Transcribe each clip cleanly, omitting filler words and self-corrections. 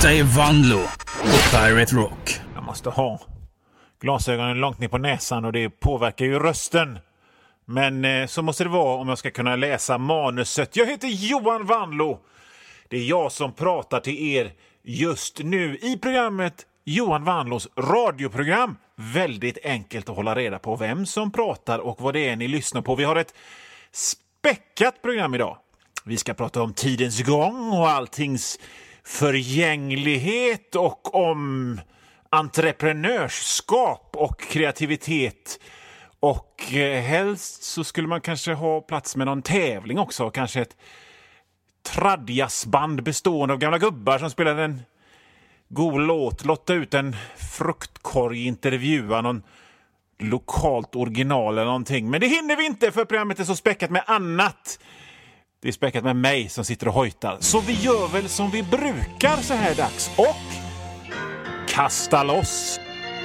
Detta är Vanlo på Pirate Rock. Jag måste ha glasögonen långt ner på näsan och det påverkar ju rösten. Men så måste det vara om jag ska kunna läsa manuset. Jag heter Johan Vanlo. Det är jag som pratar till er just nu i programmet Johan Vanlos radioprogram. Väldigt enkelt att hålla reda på vem som pratar och vad det är ni lyssnar på. Vi har ett späckat program idag. Vi ska prata om tidens gång och alltings förgänglighet och om entreprenörskap och kreativitet. Och helst så skulle man kanske ha plats med någon tävling också. Kanske ett tradjazzband bestående av gamla gubbar som spelar en god låt. Lotta ut en fruktkorg, intervjua någon lokalt original eller någonting. Men det hinner vi inte för programmet är så späckat med annat. Det är späckat med mig som sitter och hojtar. Så vi gör väl som vi brukar så här dags. Och kasta loss.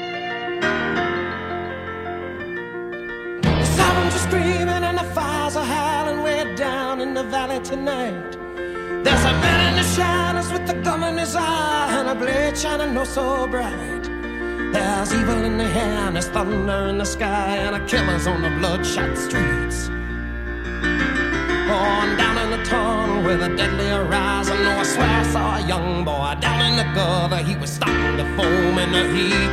The sirens are screaming and the fires are howling way down in the valley tonight. There's a man in the shadows with the gum in his eye and a blade shining oh so bright. There's evil in the air and there's thunder in the sky and a killer's on the bloodshot streets. On down in the tunnel with a deadly horizon. Oh, I swear I saw a young boy down in the gutter. He was starting to foam in the heat.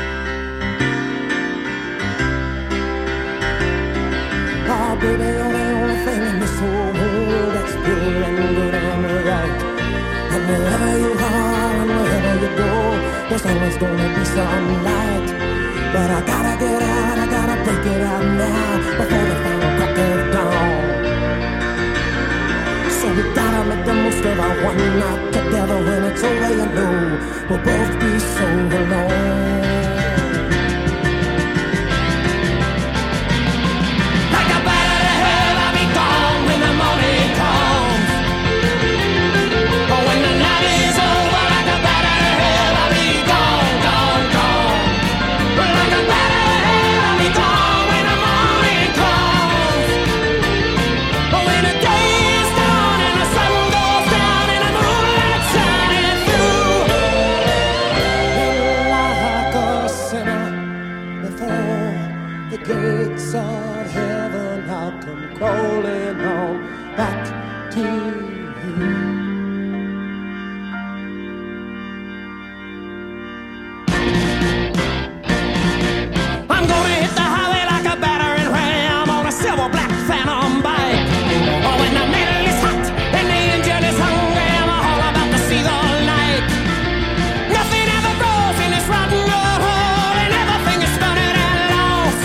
Oh, baby, you're the only thing in this whole world that's pure and good and right. And wherever you are and wherever you go, there's always gonna be some light. But I gotta get out, I gotta break it out now before the final crack of dawn. So we gotta make the most of our one night together. When it's over, you know we'll both be so alone. Like a bat out of hell, I'll be gone when the morning comes. Oh, when the night is over, like a bat out of hell, I'll be gone, gone, gone. Like a bat out of hell, I'll be gone when the morning comes. Oh, when the day gates of heaven, I'll come crawling home back to you. I'm gonna hit the highway like a battering ram on a silver black phantom bike. Oh, when the metal is hot and the engine is hungry, I'm all about to see the light. Nothing ever grows in this rotten old hole, and everything is stunning and lost.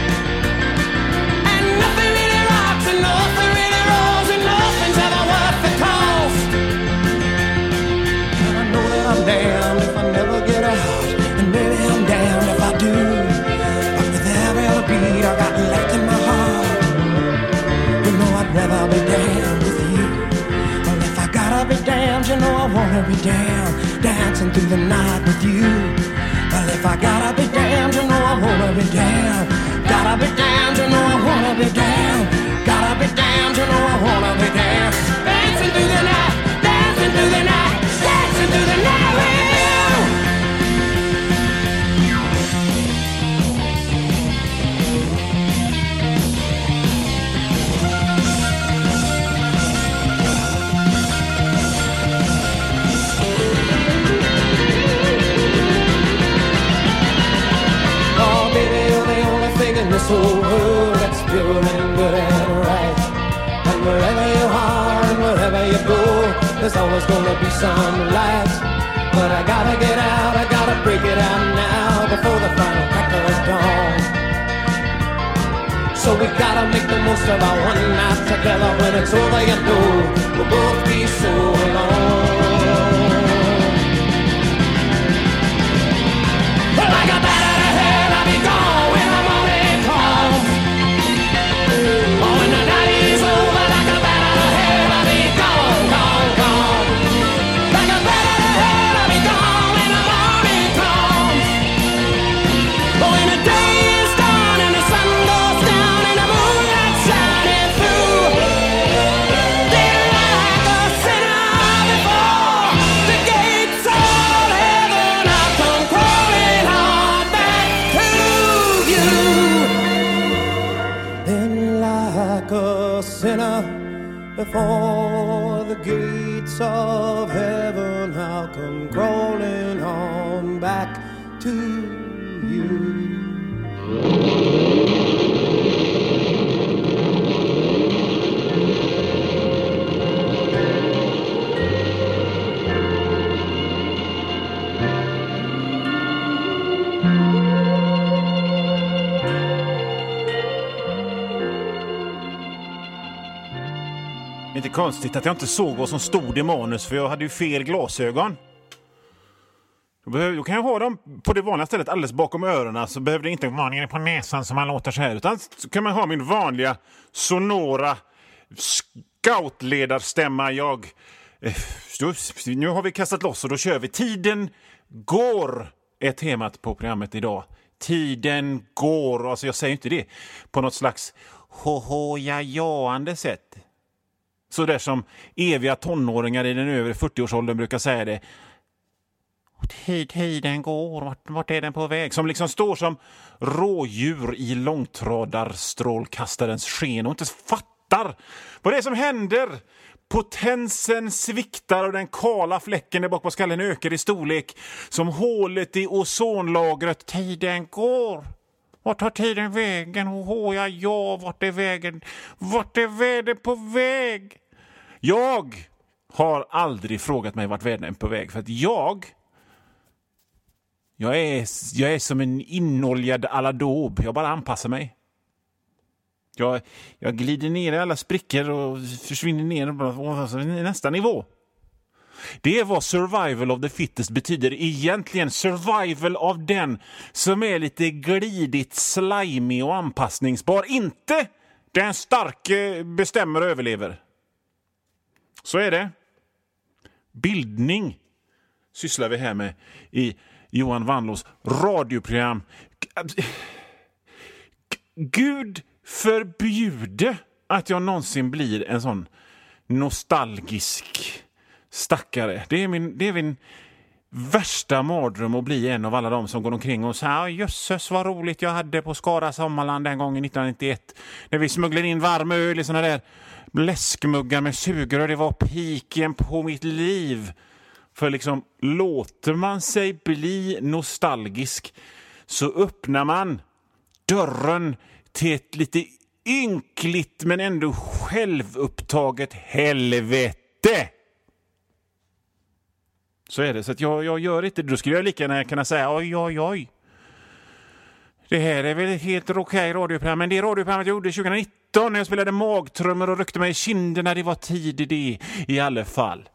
And nothing really rocks and nothing really rolls, and nothing's ever worth the cost. And I know that I'm damned if I never get out, and maybe I'm damned if I do. But with every other beat I got left in my heart, you know I'd rather be damned with you. Well, if I gotta be damned, you know I wanna be damned, dancing through the night with you. Well, if I gotta be damned, you know I wanna be damned. Gotta be damned, you know I wanna be damned. Gotta be damned, you know I wanna be damned. Dancing through the night, dancing through the night, dancing through the night with you. Oh, baby, you're the only thing in this whole world that's pure and good and right. And wherever you are and wherever you go, there's always gonna be some light. But I gotta get out, I gotta break it out now before the final crack of dawn. So we gotta make the most of our one night together. When it's over, you know we'll both be so alone. Like a bat out of hell, I'll be gone when the morning comes. Oh, when the night is over, like a bat out of hell, I'll be gone, gone, gone. Like a bat out of hell, I'll be gone when the morning comes. Oh, when the day is done and the sun goes down and the moonlight shining through, they're like a sinner like a sinner before the gates of heaven. I'll come crawling on back to you. Inte konstigt att jag inte såg vad som stod i manus, för jag hade ju fel glasögon. Då kan jag ha dem på det vanliga stället alldeles bakom öronen, så behöver det inte vara nere på näsan som man låter så här, utan så kan man ha min vanliga sonora scoutledarstämma. Nu har vi kastat loss och då kör vi. Tiden går är temat på programmet idag. Tiden går, alltså jag säger inte det på något slags hohojaande sätt. Så där som eviga tonåringar i den övre 40-årsåldern brukar säga det. Tiden går, vart är den på väg? Som liksom står som rådjur i långtradarstrålkastarens sken och inte fattar vad det är som händer. Potensen sviktar och den kala fläcken där bak på skallen ökar i storlek som hålet i ozonlagret. Tiden går. Vart tar tiden vägen? Vart är vägen? Vart är vägen på väg? Jag har aldrig frågat mig vart vägen är på väg, för att jag är som en inoljad aladob. Jag bara anpassar mig. Jag glider ner i alla sprickor och försvinner ner i nästa nivå. Det är vad survival of the fittest betyder egentligen. Survival av den som är lite glidigt, slimy och anpassningsbar. Inte den starke bestämmer och överlever. Så är det. Bildning sysslar vi här med i Johan Vanlos radioprogram. Gud förbjude att jag någonsin blir en sån nostalgisk stackare. Det är min värsta mardröm att bli en av alla de som går omkring och säger jösses vad roligt jag hade på Skara Sommarland den gången 1991 när vi smugglade in varm öl i såna där läskmuggar med sugrör. Det var piken på mitt liv. För liksom, låter man sig bli nostalgisk så öppnar man dörren till ett lite ynkligt men ändå självupptaget helvete. Så är det. Så att jag gör inte det. Då skulle jag lika gärna kunna säga oj. Det här är väl ett helt okej radioprogram. Men det radioprogrammet jag gjorde 2019 när jag spelade magtrummor och ryckte mig i kinderna. Det var tid i det i alla fall.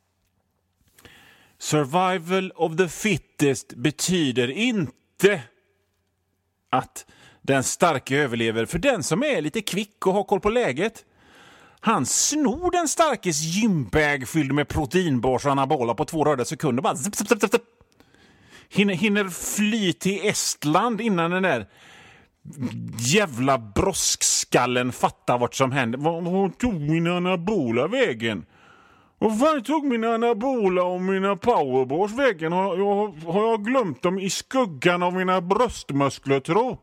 Survival of the fittest betyder inte att den starka överlever. För den som är lite kvick och har koll på läget, han snor den starkes gymbag fylld med proteinbars och anabola på 2 röda sekunder. Bara zip. Hinner fly till Estland innan den där jävla broskskallen fattar vart som händer. Vad tog min anabola vägen? Vad fan tog mina anabola och mina powerbars vägen? Har jag glömt dem i skuggan av mina bröstmuskler, tro?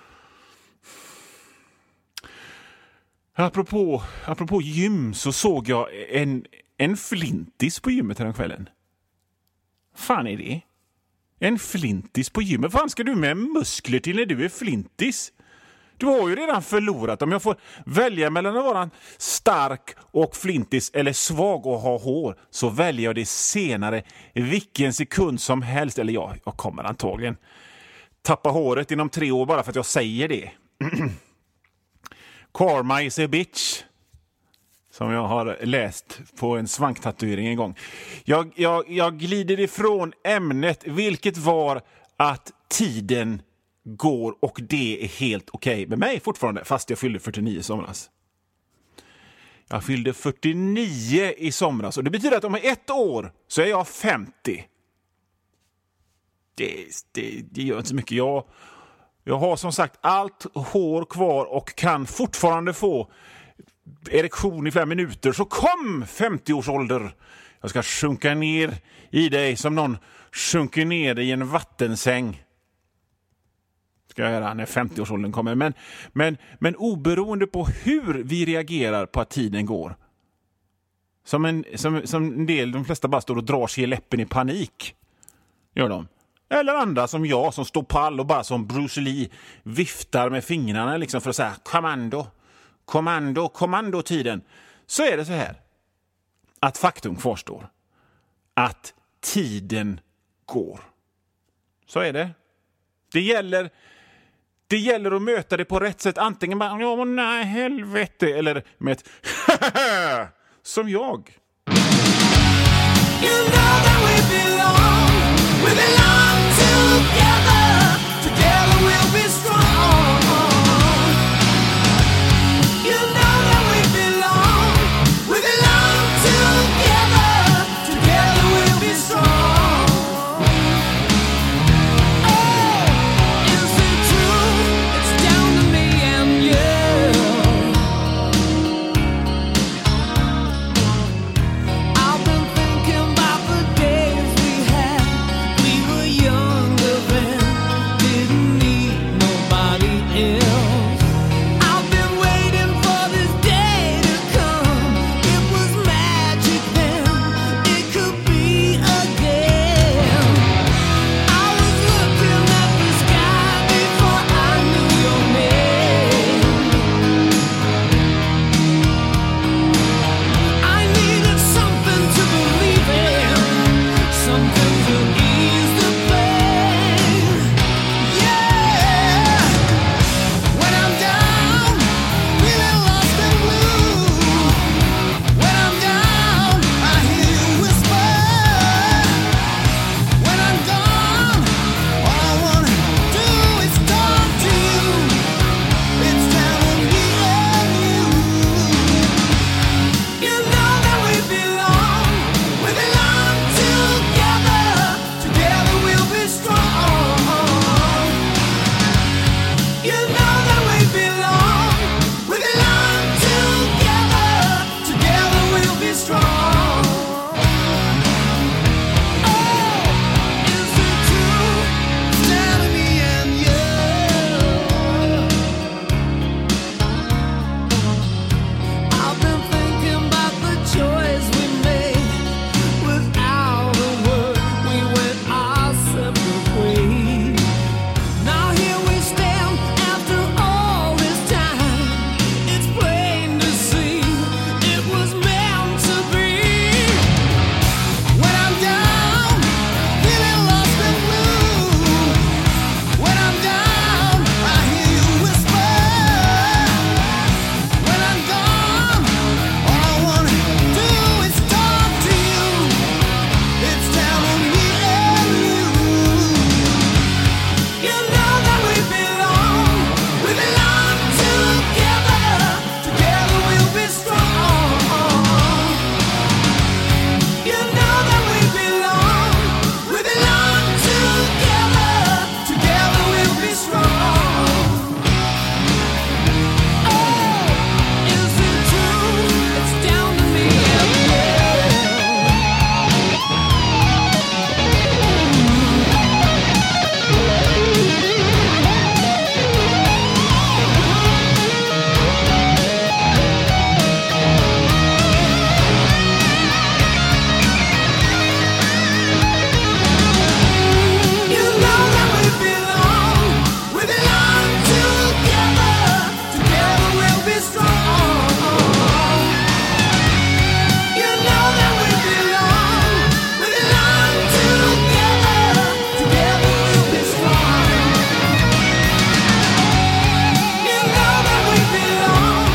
Apropå gym så såg jag en flintis på gymmet den kvällen. Fan är det? En flintis på gymmet? Vad fan ska du med muskler till när du är flintis? Du har ju redan förlorat. Om jag får välja mellan att vara stark och flintis eller svag och ha hår, så väljer jag det senare vilken sekund som helst. Eller jag kommer antagligen tappa håret inom 3 år bara för att jag säger det. Karma is a bitch, som jag har läst på en svanktatuering en gång. Jag glider ifrån ämnet, vilket var att tiden går och det är helt okej med mig fortfarande, fast jag fyllde 49 i somras. Jag fyllde 49 i somras och det betyder att om 1 år så är jag 50. Det gör inte så mycket. Jag har som sagt allt hår kvar och kan fortfarande få erektion i 5 minuter. Så kom 50-årsålder. Jag ska sjunka ner i dig som någon sjunker ner i en vattensäng. ska jag göra när 50-årsåldern kommer. Men oberoende på hur vi reagerar på att tiden går. Som en del, de flesta bara står och drar sig i läppen i panik. Gör de. Eller andra som jag som står pall och bara som Bruce Lee viftar med fingrarna liksom för att säga kommando tiden. Så är det så här. Att faktum kvarstår. Att tiden går. Så är det. Det gäller att möta det på rätt sätt. Antingen bara, nej helvete. Eller med ett som jag. You know that we belong together. Together we'll be strong. You know that we belong together. Together we'll be strong. Oh, is it true? It's down to me and you. I've been thinking about the days we had. We were younger then, didn't need nobody else. I've been waiting for this day to come. It was magic then, it could be again. I was looking at the sky before I knew your name. I needed something to believe in, something to ease the pain. Yeah, when I'm down, feeling lost and blue. When I'm down, I hear you whisper. When I'm gone, all I wanna do is talk to you. It's down to me and you. You know that we belong together. Together we'll be strong. You know that we belong together. Together we'll be strong. Oh, is it true? It's down to me and you. I've been thinking about the choice we made. Without a word, we went our separate ways. Now here we stand after all this time. It's plain to see it was meant to be. When I'm down, feeling lost and blue. When I'm down, I hear you whisper. When I'm gone, all I wanna do is talk to you. It's down to me and you. You know that we belong together. Together we'll be strong. You know that we belong together. Together we'll be strong. Oh, is it true? It's down to me and you. You know that we belong together. Together we'll be strong. You know that we belong together. Together we'll be strong. You know that we belong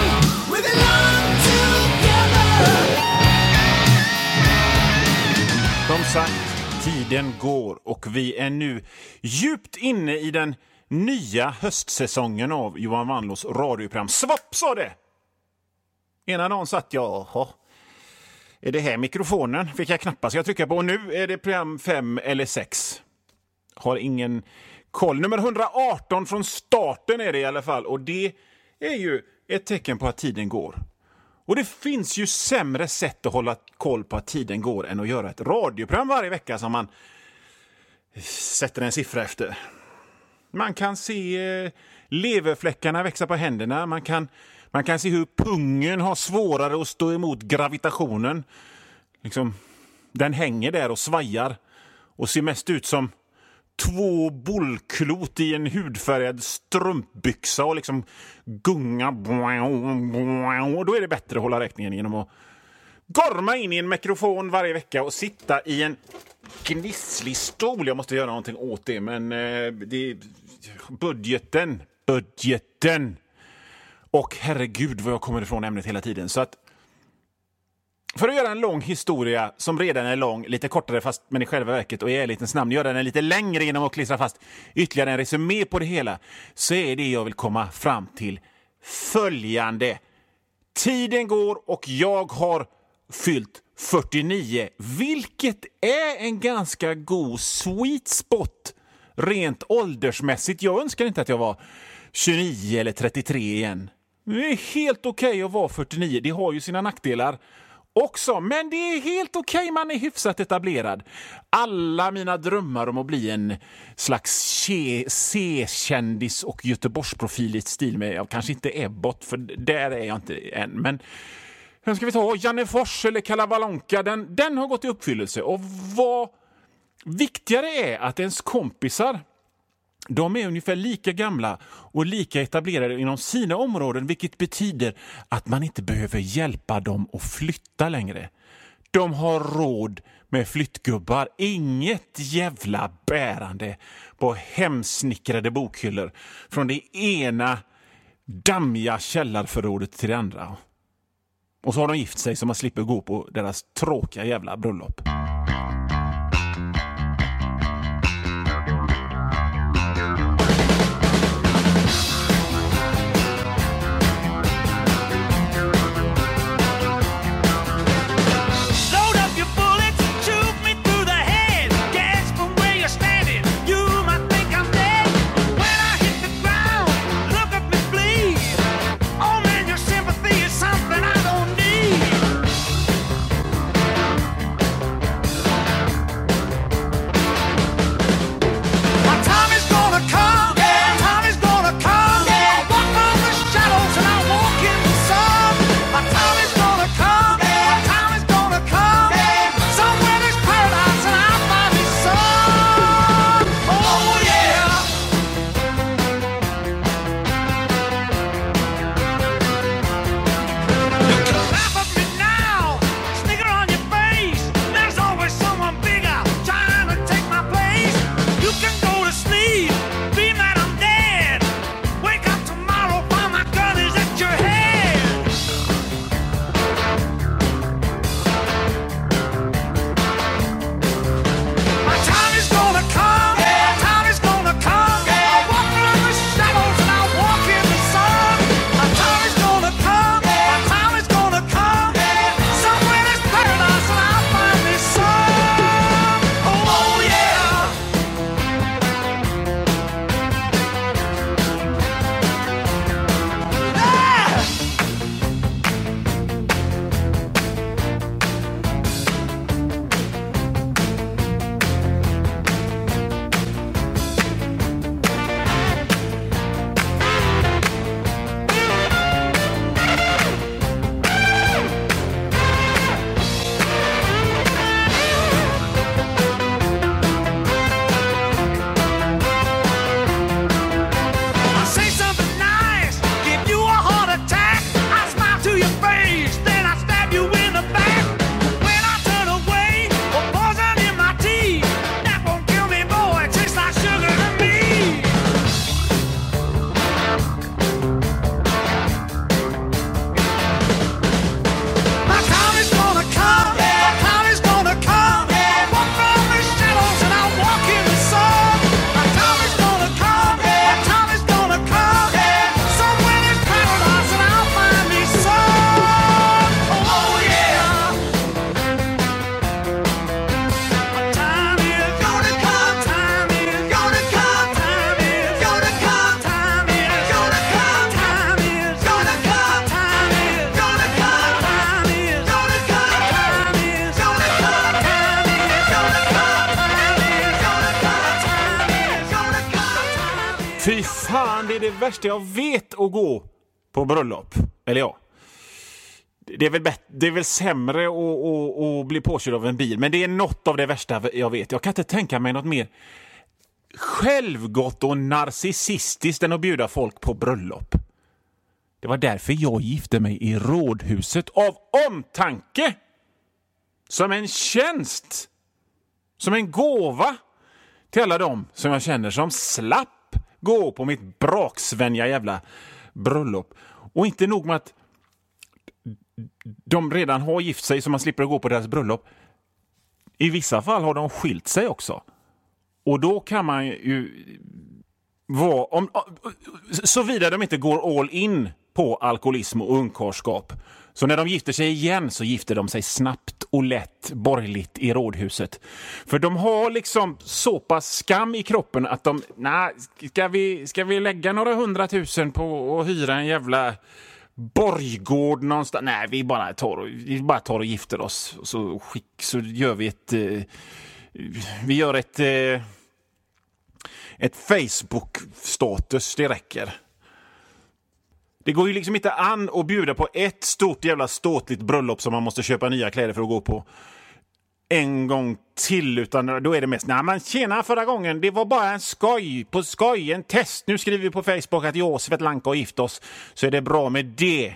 together. Som sagt, tiden går och vi är nu djupt inne i den nya höstsäsongen av Johan Wanlås radioprogram. Svapp sa det! Ena dagen satt jag, är det här mikrofonen? Fick jag knappast jag trycka på. Och nu är det program 5 eller 6. Har ingen koll. Nummer 118 från starten är det i alla fall. Och det är ju ett tecken på att tiden går. Och det finns ju sämre sätt att hålla koll på att tiden går än att göra ett radioprogram varje vecka som man sätter en siffra efter. Man kan se leverfläckarna växa på händerna. Man kan se hur pungen har svårare att stå emot gravitationen. Liksom, den hänger där och svajar och ser mest ut som 2 bollklot i en hudfärgad strumpbyxa och liksom gunga. Och då är det bättre att hålla räkningen genom att gorma in i en mikrofon varje vecka och sitta i en gnisslig stol. Jag måste göra någonting åt det, men det budgeten. Och herregud vad jag kommer ifrån ämnet hela tiden. Så att för att göra en lång historia som redan är lång, lite kortare fast men i själva verket och i ärlighetens namn göra den lite längre genom att klistra fast ytterligare en resumé på det hela, så är det jag vill komma fram till följande. Tiden går och jag har fyllt 49, vilket är en ganska god sweet spot rent åldersmässigt. Jag önskar inte att jag var 29 eller 33 igen. Det är helt okej att vara 49. Det har ju sina nackdelar också, men det är helt okej. Man är hyfsat etablerad. Alla mina drömmar om att bli en slags C-kändis och Göteborgsprofil i stil med, kanske inte Ebbot, för där är jag inte än, men sen ska vi ta Janne Fors eller Kalabalonka, den har gått i uppfyllelse. Och vad viktigare är att ens kompisar, de är ungefär lika gamla och lika etablerade inom sina områden, vilket betyder att man inte behöver hjälpa dem att flytta längre. De har råd med flyttgubbar, inget jävla bärande på hemsnickrade bokhyllor från det ena dammiga källarförrådet till det andra. Och så har de gift sig så man slipper gå på deras tråkiga jävla bröllop. är det värsta jag vet att gå på bröllop. Eller ja. Det är väl sämre att bli påkörd av en bil. Men det är något av det värsta jag vet. Jag kan inte tänka mig något mer självgott och narcissistiskt än att bjuda folk på bröllop. Det var därför jag gifte mig i rådhuset. Av omtanke. Som en tjänst. Som en gåva. Till alla dem som jag känner som slapp gå på mitt braksvänja jävla bröllop. Och inte nog med att de redan har gift sig så man slipper gå på deras bröllop. I vissa fall har de skilt sig också. Och då kan man ju vara... såvida de inte går all in på alkoholism och ungkarlskap. Så när de gifter sig igen så gifter de sig snabbt och lätt borgerligt i rådhuset. För de har liksom så pass skam i kroppen att de... Ska vi lägga några 100 000 på att hyra en jävla borggård någonstans? Nej, vi bara tar och gifter oss. Så gör vi vi gör ett Facebook-status, det räcker. Det går ju liksom inte an att bjuda på ett stort jävla ståtligt bröllop som man måste köpa nya kläder för att gå på en gång till, utan då är det mest, men tjena, förra gången, det var bara en skoj, en test. Nu skriver vi på Facebook att jag och Svetlanka har gift oss, så är det bra med det.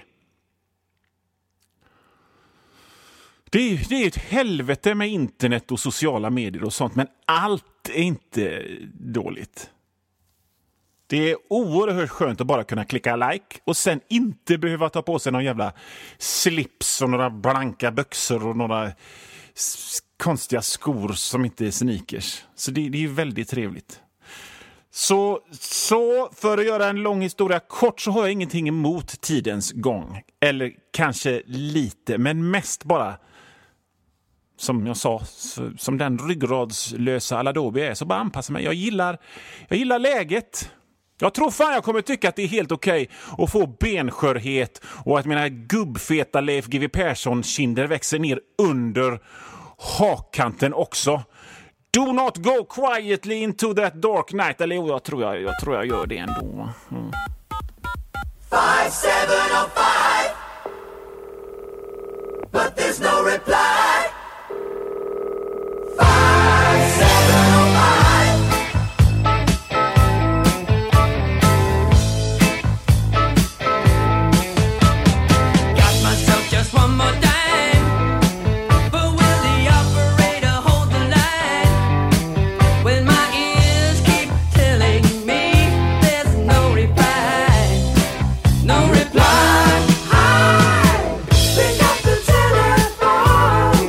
Det är ett helvete med internet och sociala medier och sånt, men allt är inte dåligt. Det är oerhört skönt att bara kunna klicka like och sen inte behöva ta på sig någon jävla slips och några blanka byxor och några konstiga skor som inte är sneakers. Så det är ju väldigt trevligt. Så för att göra en lång historia kort så har jag ingenting emot tidens gång. Eller kanske lite, men mest bara, som jag sa, som den ryggradslösa Aladobi är, så bara anpassa mig. Jag gillar läget. Jag tror fan jag kommer tycka att det är helt okej att få benskörhet och att mina gubbfeta Leif GW Persson-kinder växer ner under hakkanten också. Do not go quietly into that dark night. Eller jag tror jag gör det ändå. 5705 But there's no reply. 5705 One more time, but will the operator hold the line when my ears keep telling me there's no reply? No reply. Pick up the telephone.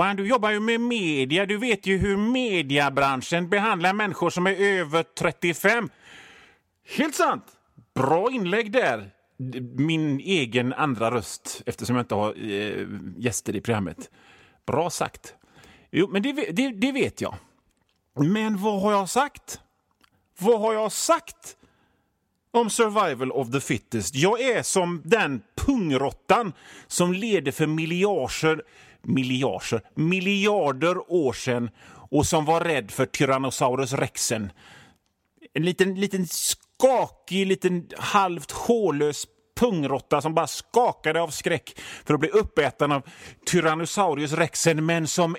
Johan, du jobbar ju med media. Du vet ju hur mediabranschen behandlar människor som är över 35. Helt sant. Bra inlägg där. Min egen andra röst, eftersom jag inte har gäster i programmet. Bra sagt. Jo, men det vet jag. Men vad har jag sagt? Vad har jag sagt om survival of the fittest? Jag är som den pungrottan som leder för miljarder år sedan och som var rädd för Tyrannosaurus rexen. En liten skakig, liten halvt hårlös pungrotta som bara skakade av skräck för att bli uppäten av Tyrannosaurus rexen, men som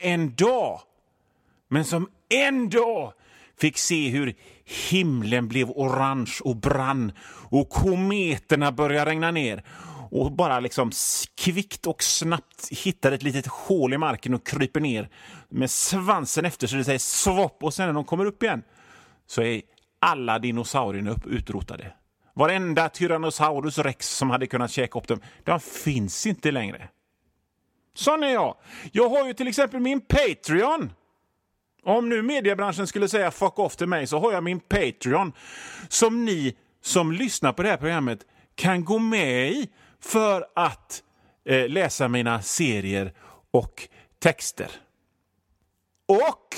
en dag fick se hur himlen blev orange och brann och kometerna började regna ner och bara liksom kvickt och snabbt hittar ett litet hål i marken och kryper ner med svansen efter, så det säger svopp, och sen när de kommer upp igen så är alla dinosaurierna utrotade. Varenda Tyrannosaurus rex som hade kunnat käka upp dem, de finns inte längre. Sån är jag. Jag har ju till exempel min Patreon. Om nu mediebranschen skulle säga fuck off till mig, så har jag min Patreon som ni som lyssnar på det här programmet kan gå med i för att läsa mina serier och texter. Och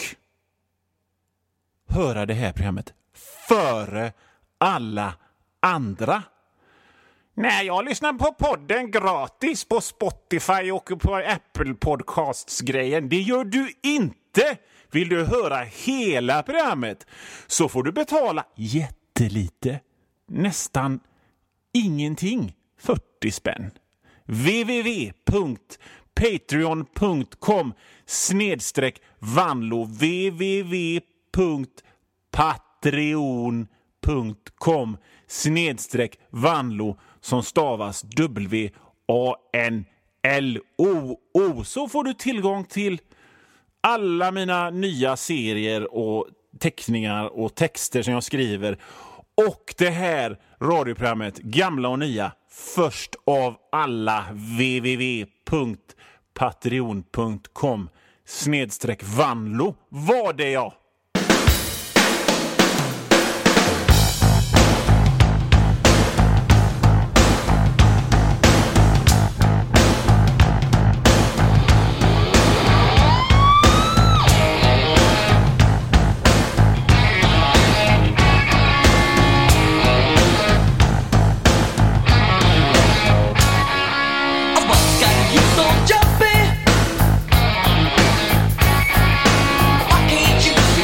höra det här programmet före alla andra. Nej, jag lyssnar på podden gratis på Spotify och på Apple Podcasts-grejen. Det gör du inte. Vill du höra hela programmet så får du betala jättelite. Nästan ingenting. 40 spänn. www.patreon.com/Vanlo www.patreon.com/Vanlo som stavas WANLOO. Så får du tillgång till alla mina nya serier och teckningar och texter som jag skriver. Och det här radioprogrammet, gamla och nya, först av alla. www.patreon.com/Vanlo var det jag. You so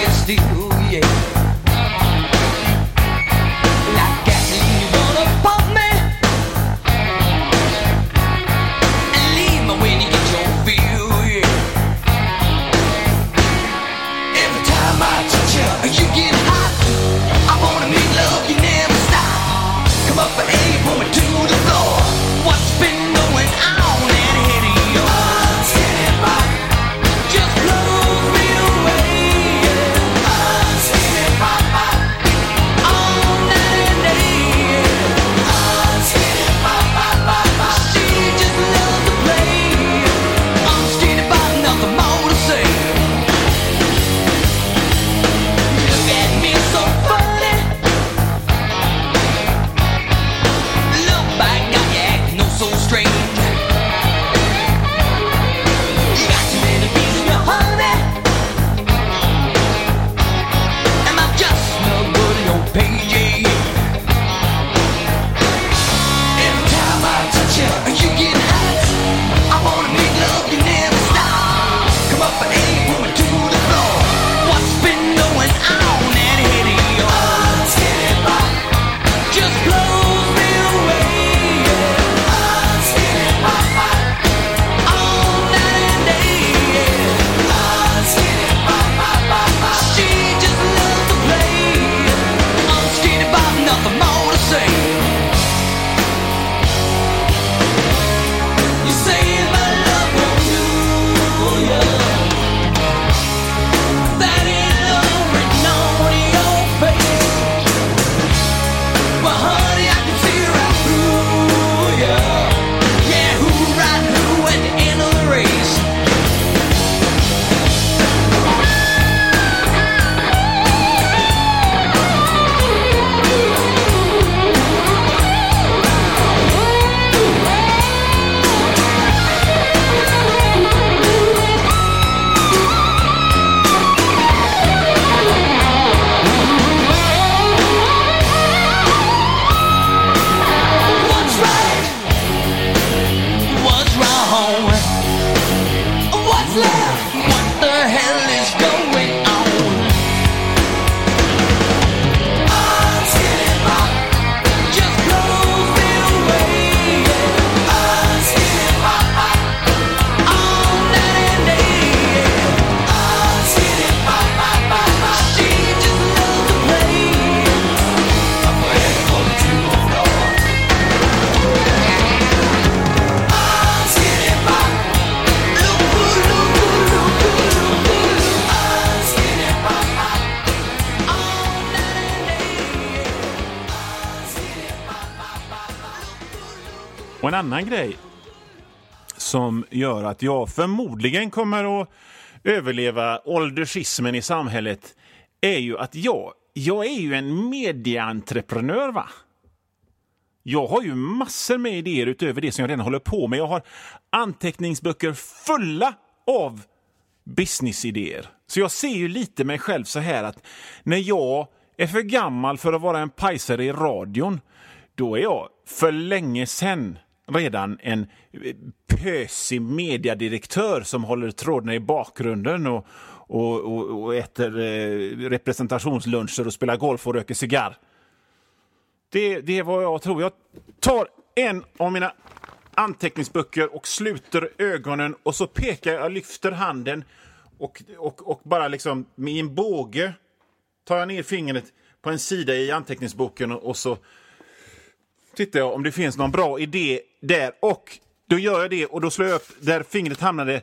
Och en annan grej som gör att jag förmodligen kommer att överleva åldersismen i samhället är ju att jag är ju en medieentreprenör, va? Jag har ju massor med idéer utöver det som jag redan håller på med. Jag har anteckningsböcker fulla av businessidéer. Så jag ser ju lite mig själv så här att när jag är för gammal för att vara en pajsare i radion, då är jag för länge sedan redan en pösig mediadirektör som håller trådarna i bakgrunden och äter representationsluncher och spelar golf och röker cigarr. Det är vad jag tror. Jag tar en av mina anteckningsböcker och sluter ögonen och så pekar jag, lyfter handen och bara liksom med en båge tar jag ner fingret på en sida i anteckningsboken och så tittar jag om det finns någon bra idé där, och då gör jag det och då slår jag upp där fingret hamnade.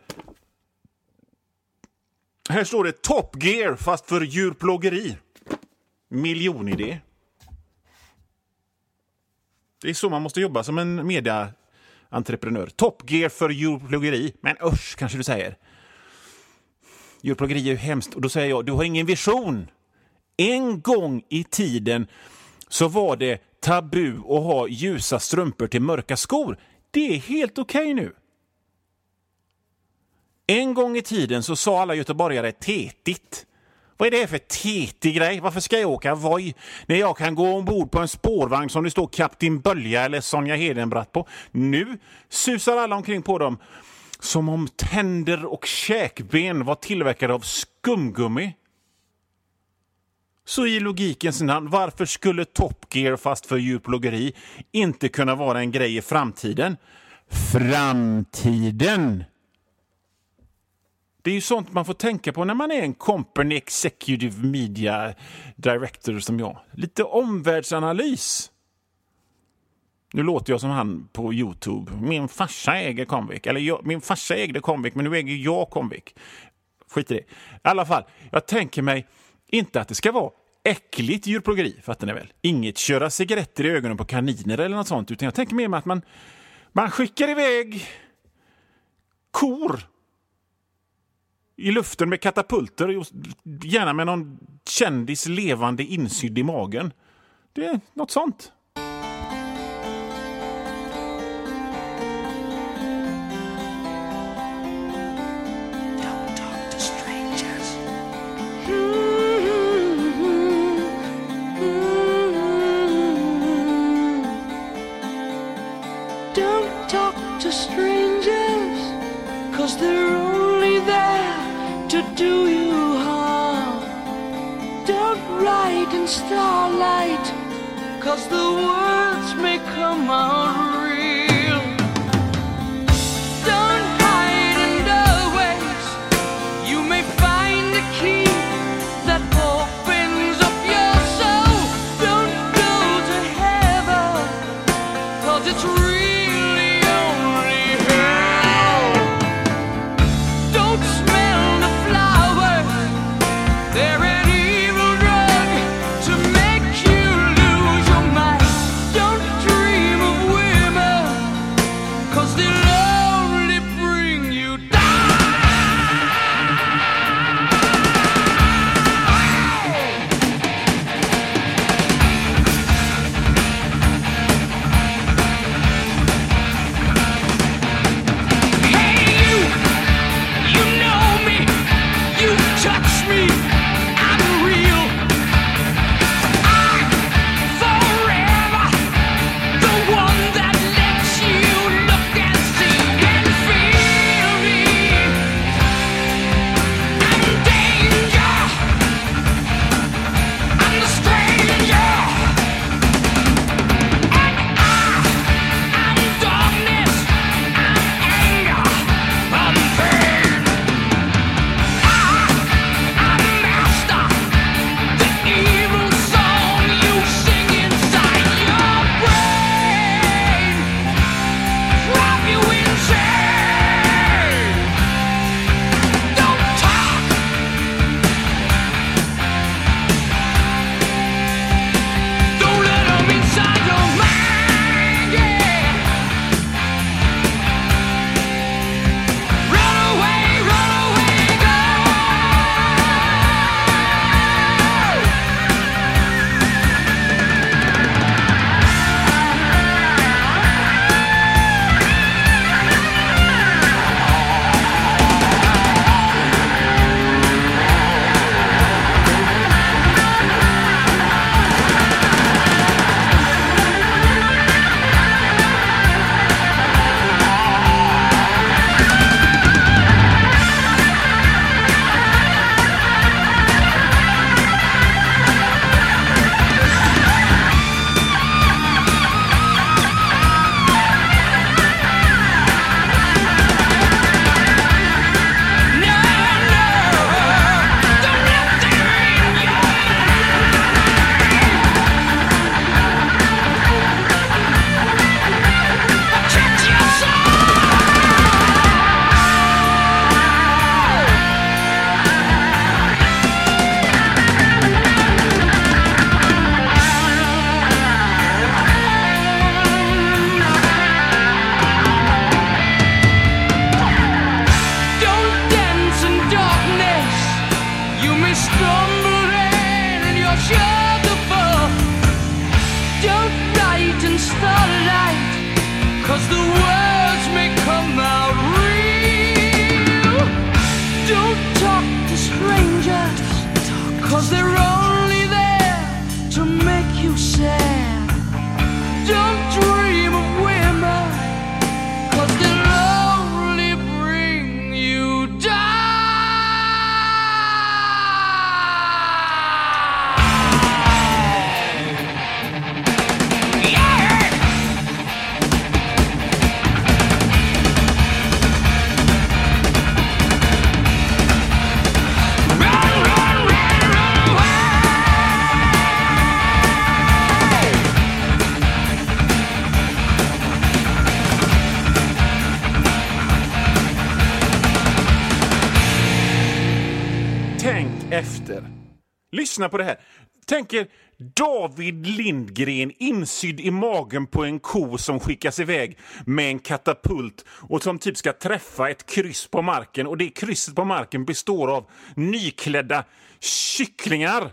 Här står det Top Gear fast för djurplågeri. Miljonidé. Det är så man måste jobba som en mediaentreprenör. Top Gear för djurplågeri. Men usch, kanske du säger. Djurplågeri är ju hemskt. Och då säger jag, du har ingen vision. En gång i tiden så var det tabu att ha ljusa strumpor till mörka skor. Det är helt okej nu. En gång i tiden så sa alla göteborgare tetigt. Vad är det för tetig grej? Varför ska jag åka Voi när jag kan gå ombord på en spårvagn som det står Kapten Bölja eller Sonja Hedenbratt på? Nu susar alla omkring på dem som om tänder och käkben var tillverkade av skumgummi. Så i logikens namn, varför skulle Top Gear fast för djurplågeri inte kunna vara en grej i framtiden? Framtiden! Det är ju sånt man får tänka på när man är en company executive media director som jag. Lite omvärldsanalys. Nu låter jag som han på YouTube. Min farsa äger Comviq. Eller min farsa ägde Comviq, men nu äger jag Comviq. Skit i det. I alla fall, jag tänker mig inte att det ska vara äckligt djurplågeri, fattar ni väl? Inget köra cigaretter i ögonen på kaniner eller något sånt, utan jag tänker mer med att man skickar iväg kor i luften med katapulter, gärna med någon kändis levande insydd i magen. Det är något sånt. Don't talk to strangers. Don't talk to strangers, 'cause they're only there to do you harm. Don't ride in starlight, 'cause the words may come out real. Don't hide in doorways, you may find a key that opens up your soul. Don't go to heaven, 'cause it's really only hell. Don't smell the flowers, they're an evil drug to make you lose your mind. Don't dream of women, 'cause they'll only bring you down. efter. Lyssna på det här. Tänker David Lindgren insydd i magen på en ko som skickas iväg med en katapult och som typ ska träffa ett kryss på marken, och det krysset på marken består av nyklädda kycklingar.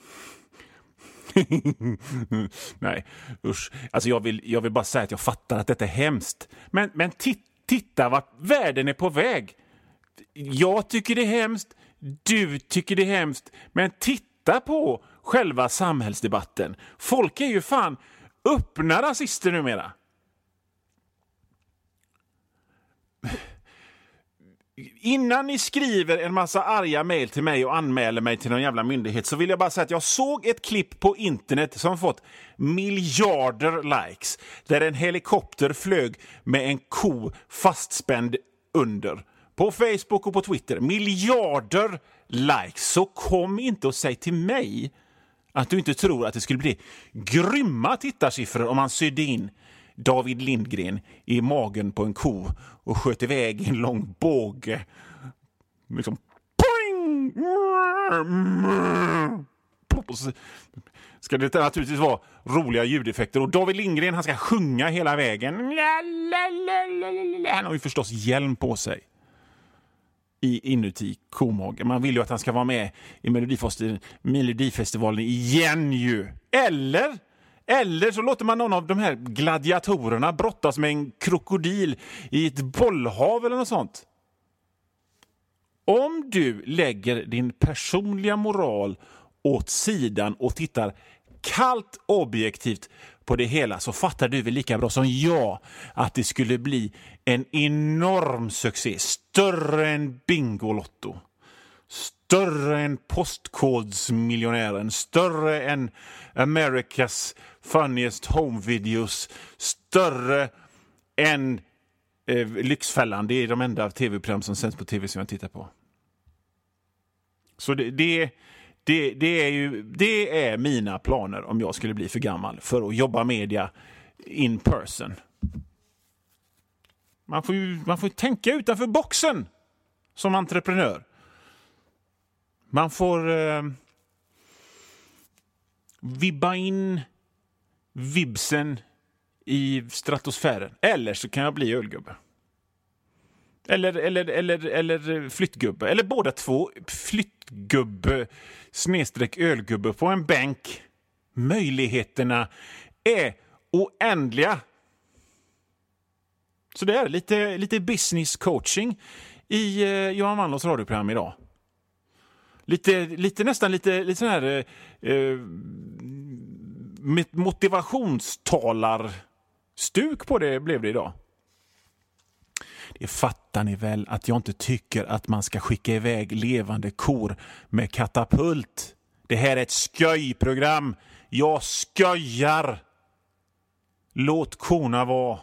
Nej, usch. Alltså jag vill bara säga att jag fattar att detta är hemskt. Men titta vart världen är på väg. Jag tycker det är hemskt, du tycker det är hemskt, men titta på själva samhällsdebatten. Folk är ju fan öppna rasister numera. Innan ni skriver en massa arga mejl till mig och anmäler mig till någon jävla myndighet, så vill jag bara säga att jag såg ett klipp på internet som fått miljarder likes, där en helikopter flög med en ko fastspänd under. På Facebook och på Twitter. Miljarder likes. Så kom inte och säg till mig att du inte tror att det skulle bli grymma tittarsiffror om man sydde in David Lindgren i magen på en ko och sköt iväg en lång båge. Liksom poing! Ska det naturligtvis vara roliga ljudeffekter, och David Lindgren, han ska sjunga hela vägen. Han har ju förstås hjälm på sig inuti komagen. Man vill ju att han ska vara med i Melodifestivalen igen ju. Eller så låter man någon av de här gladiatorerna brottas med en krokodil i ett bollhav eller något sånt. Om du lägger din personliga moral åt sidan och tittar kallt objektivt på det hela, så fattar du väl lika bra som jag att det skulle bli en enorm succé. Större än Bingolotto. Större än Postkodsmiljonären. Större än America's Funniest Home Videos. Större än Lyxfällan. Det är de enda tv-program som sänds på tv som jag tittar på. Så det är mina planer om jag skulle bli för gammal för att jobba media in person. Man får tänka utanför boxen som entreprenör. Man får vibba in vibsen i stratosfären. Eller så kan jag bli ölgubbe. Eller flyttgubbe. Eller båda två. Flyttgubbe / ölgubbe på en bänk. Möjligheterna är oändliga. Så det är lite business coaching i Johan Wandlås radioprogram idag. Nästan lite sån här motivationstalarstuk på det blev det idag. Det fattar ni väl att jag inte tycker att man ska skicka iväg levande kor med katapult. Det här är ett skojprogram. Jag skojar. Låt korna vara.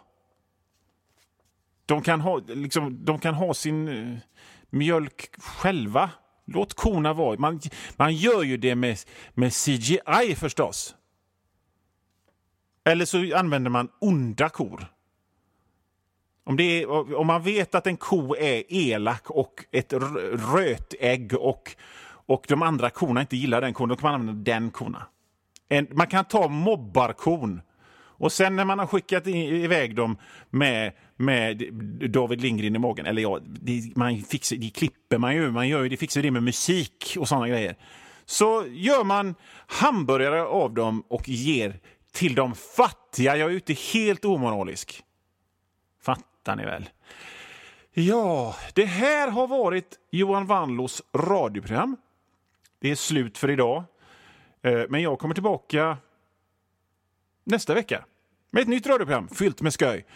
De kan ha sin mjölk själva. Låt korna vara. Man gör ju det med CGI förstås. Eller så använder man onda kor. Om man vet att en ko är elak och ett rötägg och de andra korna inte gillar den kon, då kan man använda den kona. Man kan ta mobbarkon. Och sen när man har skickat iväg dem med David Lindgren i magen, eller ja, det klipper man ju, det fixar det med musik och sådana grejer. Så gör man hamburgare av dem och ger till de fattiga. Jag är ute helt omoralisk. Fattar ni väl? Ja, det här har varit Johan Wandlås radioprogram. Det är slut för idag. Men jag kommer tillbaka nästa vecka med ett nytt radioprogram fyllt med skoj.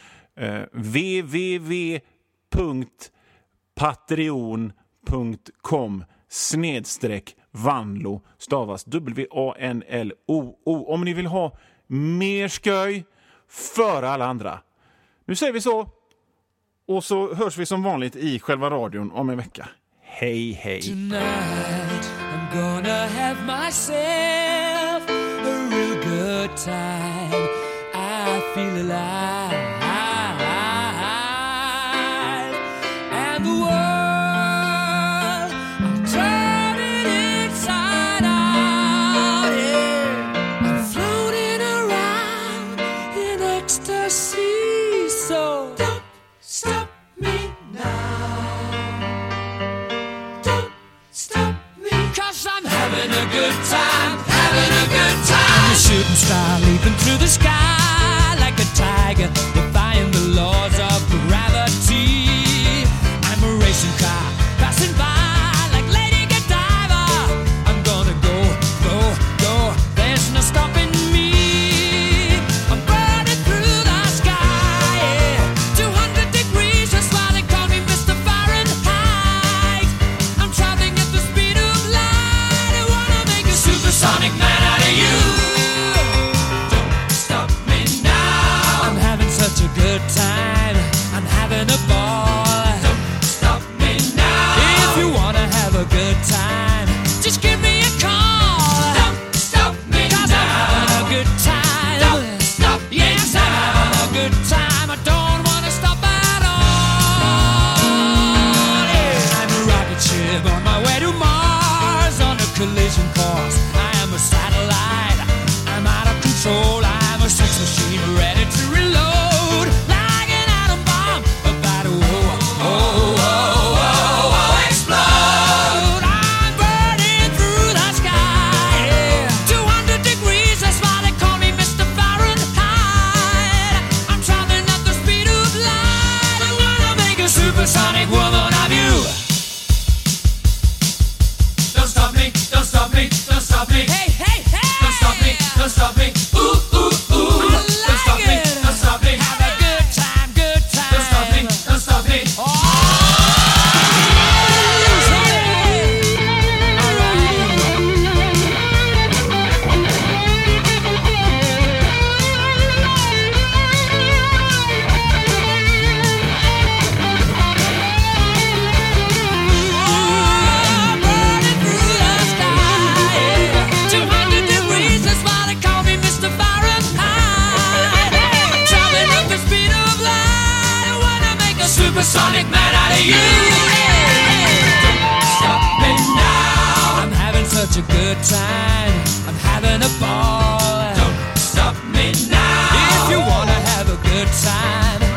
www.patreon.com/Wandlo stavas WANLOO om ni vill ha mer skoj före alla andra. Nu säger vi så, och så hörs vi som vanligt i själva radion om en vecka. Hej, hej. Tonight I'm gonna have myself a real good time. I feel alive. And the world, I'm turning it so. Don't stop me now. Don't stop me. 'Cause I'm having a good time, having a good time. I'm a shooting star leaping through the sky like a tiger, defying the laws of gravity. I'm a racing car passing by like Lady Godiva. I'm gonna go, go, go. There's no stopping me. I'm burning through the sky, yeah. 200 degrees, that's why they call me Mr. Fahrenheit. I'm traveling at the speed of light. I wanna make a supersonic man out of you. Don't stop me now. I'm having such a good time. I'm having a ball. Don't stop me now. If you wanna have a good time, just give me a call. Don't stop me 'cause now. I'm having a good time. Don't stop me yes, now. I'm having a good time. I don't wanna stop at all. Yeah. I'm a rocket ship on my way to Mars on a collision course. I am a satellite. I'm out of control. I'm a sex machine ready to reload like an atom bomb about to explode. I'm burning through the sky, yeah. 200 degrees, that's why they call me Mr. Fahrenheit. I'm traveling at the speed of light. I wanna make a supersonic woman of you. Don't stop me, don't stop me, don't stop me. Hey, hey, hey! Don't stop me, don't stop me. Ooh, ooh, ooh. I like don't stop me, don't stop me. Have a good time, good time. Don't stop me, don't stop me. Oh, burning through the sky, 200 degrees, that's why they call me Mr. Fahrenheit. I'm traveling at the speed of light. I wanna make a supersonic man out of you. Don't stop me now. I'm having such a good time. I'm having a ball. Don't stop me now. If you wanna have a good time,